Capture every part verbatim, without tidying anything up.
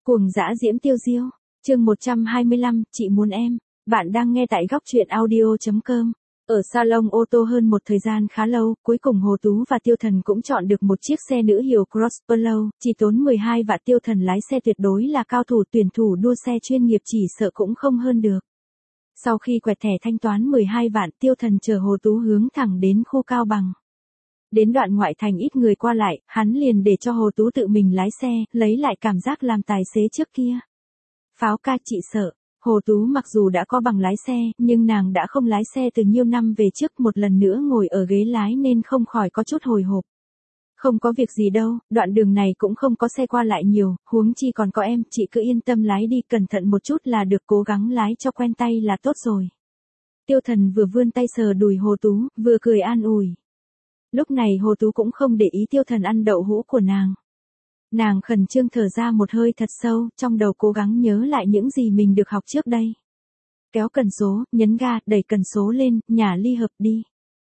Cuồng dã diễm tiêu diêu, chương một trăm hai mươi lăm, chị muốn em. Bạn đang nghe tại góc truyện audio chấm com. Ở salon ô tô hơn một thời gian khá lâu, cuối cùng Hồ Tú và Tiêu Thần cũng chọn được một chiếc xe nữ hiệu Cross Polo, chỉ tốn mười hai vạn. Tiêu Thần lái xe tuyệt đối là cao thủ, tuyển thủ đua xe chuyên nghiệp chỉ sợ cũng không hơn được. Sau khi quẹt thẻ thanh toán mười hai vạn, Tiêu Thần chở Hồ Tú hướng thẳng đến khu Cao Bằng. Đến đoạn ngoại thành ít người qua lại, hắn liền để cho Hồ Tú tự mình lái xe, lấy lại cảm giác làm tài xế trước kia. Pháo ca, chị sợ. Hồ Tú mặc dù đã có bằng lái xe, nhưng nàng đã không lái xe từ nhiều năm về trước, một lần nữa ngồi ở ghế lái nên không khỏi có chút hồi hộp. Không có việc gì đâu, đoạn đường này cũng không có xe qua lại nhiều, huống chi còn có em, chị cứ yên tâm lái đi, cẩn thận một chút là được, cố gắng lái cho quen tay là tốt rồi. Tiêu Thần vừa vươn tay sờ đùi Hồ Tú, vừa cười an ủi. Lúc này Hồ Tú cũng không để ý Tiêu Thần ăn đậu hũ của nàng. Nàng khẩn trương thở ra một hơi thật sâu, trong đầu cố gắng nhớ lại những gì mình được học trước đây. Kéo cần số, nhấn ga, đẩy cần số lên, nhả ly hợp đi.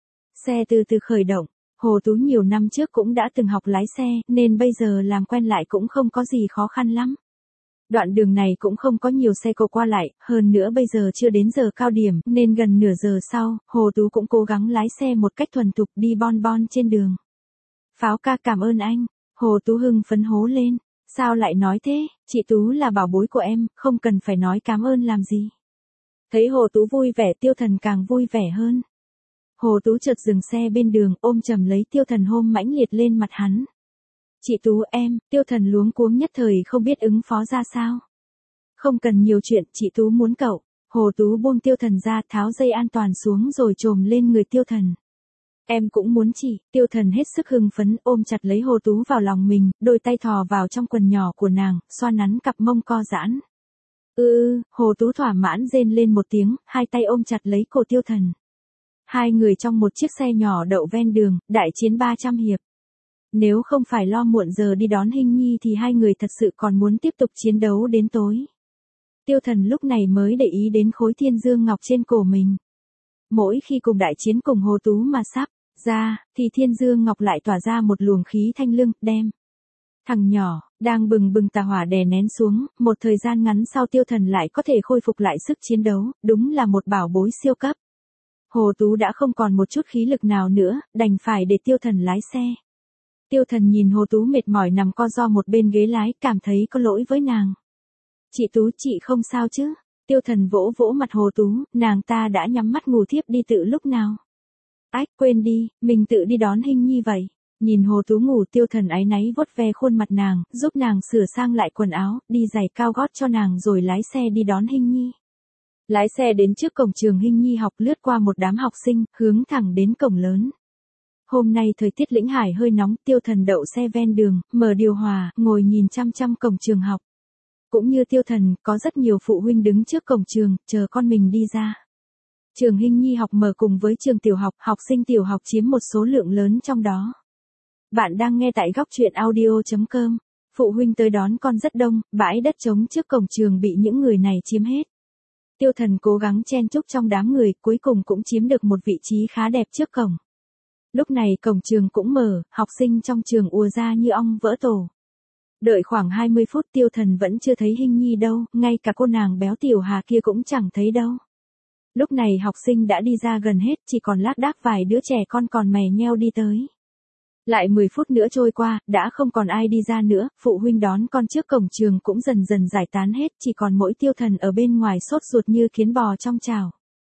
Xe từ từ khởi động. Hồ Tú nhiều năm trước cũng đã từng học lái xe, nên bây giờ làm quen lại cũng không có gì khó khăn lắm. Đoạn đường này cũng không có nhiều xe cộ qua lại, hơn nữa bây giờ chưa đến giờ cao điểm, nên gần nửa giờ sau, Hồ Tú cũng cố gắng lái xe một cách thuần thục đi bon bon trên đường. Pháo ca, cảm ơn anh. Hồ Tú hưng phấn hố lên. Sao lại nói thế, chị Tú là bảo bối của em, không cần phải nói cảm ơn làm gì. Thấy Hồ Tú vui vẻ, Tiêu Thần càng vui vẻ hơn. Hồ Tú chợt dừng xe bên đường, ôm chầm lấy Tiêu Thần, hôn mãnh liệt lên mặt hắn. Chị Tú em, Tiêu Thần luống cuống nhất thời không biết ứng phó ra sao. Không cần nhiều chuyện, chị Tú muốn cậu. Hồ Tú buông Tiêu Thần ra, tháo dây an toàn xuống rồi chồm lên người Tiêu Thần. Em cũng muốn chị. Tiêu Thần hết sức hưng phấn, ôm chặt lấy Hồ Tú vào lòng mình, đôi tay thò vào trong quần nhỏ của nàng, xoa nắn cặp mông co giãn. Ừ, Hồ Tú thỏa mãn rên lên một tiếng, hai tay ôm chặt lấy cổ Tiêu Thần. Hai người trong một chiếc xe nhỏ đậu ven đường, đại chiến ba trăm hiệp. Nếu không phải lo muộn giờ đi đón Hinh Nhi thì hai người thật sự còn muốn tiếp tục chiến đấu đến tối. Tiêu Thần lúc này mới để ý đến khối thiên dương ngọc trên cổ mình. Mỗi khi cùng đại chiến cùng Hồ Tú mà sắp ra, thì thiên dương ngọc lại tỏa ra một luồng khí thanh lương, đem. Thằng nhỏ, đang bừng bừng tà hỏa đè nén xuống, một thời gian ngắn sau Tiêu Thần lại có thể khôi phục lại sức chiến đấu, đúng là một bảo bối siêu cấp. Hồ Tú đã không còn một chút khí lực nào nữa, đành phải để Tiêu Thần lái xe. Tiêu Thần nhìn Hồ Tú mệt mỏi nằm co ro một bên ghế lái, cảm thấy có lỗi với nàng. Chị Tú, chị không sao chứ? Tiêu Thần vỗ vỗ mặt Hồ Tú, nàng ta đã nhắm mắt ngủ thiếp đi từ lúc nào? Ách, quên đi, mình tự đi đón Hinh Nhi vậy. Nhìn Hồ Tú ngủ, Tiêu Thần áy náy vuốt ve khuôn mặt nàng, giúp nàng sửa sang lại quần áo, đi giày cao gót cho nàng rồi lái xe đi đón Hinh Nhi. Lái xe đến trước cổng trường Hinh Nhi học, lướt qua một đám học sinh, hướng thẳng đến cổng lớn. Hôm nay thời tiết Lĩnh Hải hơi nóng, Tiêu Thần đậu xe ven đường, mở điều hòa, ngồi nhìn chăm chăm cổng trường học. Cũng như Tiêu Thần, có rất nhiều phụ huynh đứng trước cổng trường, chờ con mình đi ra. Trường Hinh Nhi học mở cùng với trường tiểu học, học sinh tiểu học chiếm một số lượng lớn trong đó. Bạn đang nghe tại góc truyện audio chấm com. Phụ huynh tới đón con rất đông, bãi đất trống trước cổng trường bị những người này chiếm hết. Tiêu Thần cố gắng chen chúc trong đám người, cuối cùng cũng chiếm được một vị trí khá đẹp trước cổng. Lúc này cổng trường cũng mở, học sinh trong trường ùa ra như ong vỡ tổ. Đợi khoảng hai mươi phút, Tiêu Thần vẫn chưa thấy Hinh Nhi đâu, ngay cả cô nàng béo Tiểu Hà kia cũng chẳng thấy đâu. Lúc này học sinh đã đi ra gần hết, chỉ còn lác đác vài đứa trẻ con còn mè nheo đi tới. Lại mười phút nữa trôi qua, đã không còn ai đi ra nữa, phụ huynh đón con trước cổng trường cũng dần dần giải tán hết, chỉ còn mỗi Tiêu Thần ở bên ngoài sốt ruột như kiến bò trong chảo.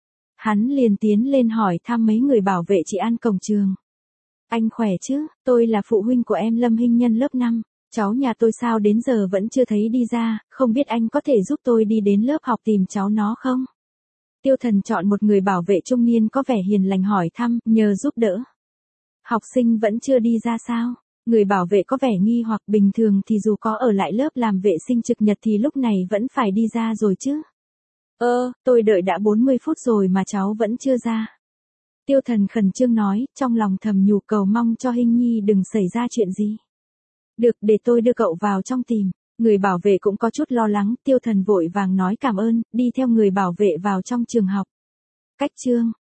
Hắn liền tiến lên hỏi thăm mấy người bảo vệ trị an cổng trường. Anh khỏe chứ, tôi là phụ huynh của em Lâm Hinh Nhân lớp năm, cháu nhà tôi sao đến giờ vẫn chưa thấy đi ra, không biết anh có thể giúp tôi đi đến lớp học tìm cháu nó không? Tiêu Thần chọn một người bảo vệ trung niên có vẻ hiền lành hỏi thăm, nhờ giúp đỡ. Học sinh vẫn chưa đi ra sao? Người bảo vệ có vẻ nghi hoặc, bình thường thì dù có ở lại lớp làm vệ sinh trực nhật thì lúc này vẫn phải đi ra rồi chứ. Ơ, tôi đợi đã bốn mươi phút rồi mà cháu vẫn chưa ra. Tiêu Thần khẩn trương nói, trong lòng thầm nhủ cầu mong cho Hinh Nhi đừng xảy ra chuyện gì. Được, để tôi đưa cậu vào trong tìm. Người bảo vệ cũng có chút lo lắng, Tiêu Thần vội vàng nói cảm ơn, đi theo người bảo vệ vào trong trường học. Cách chương,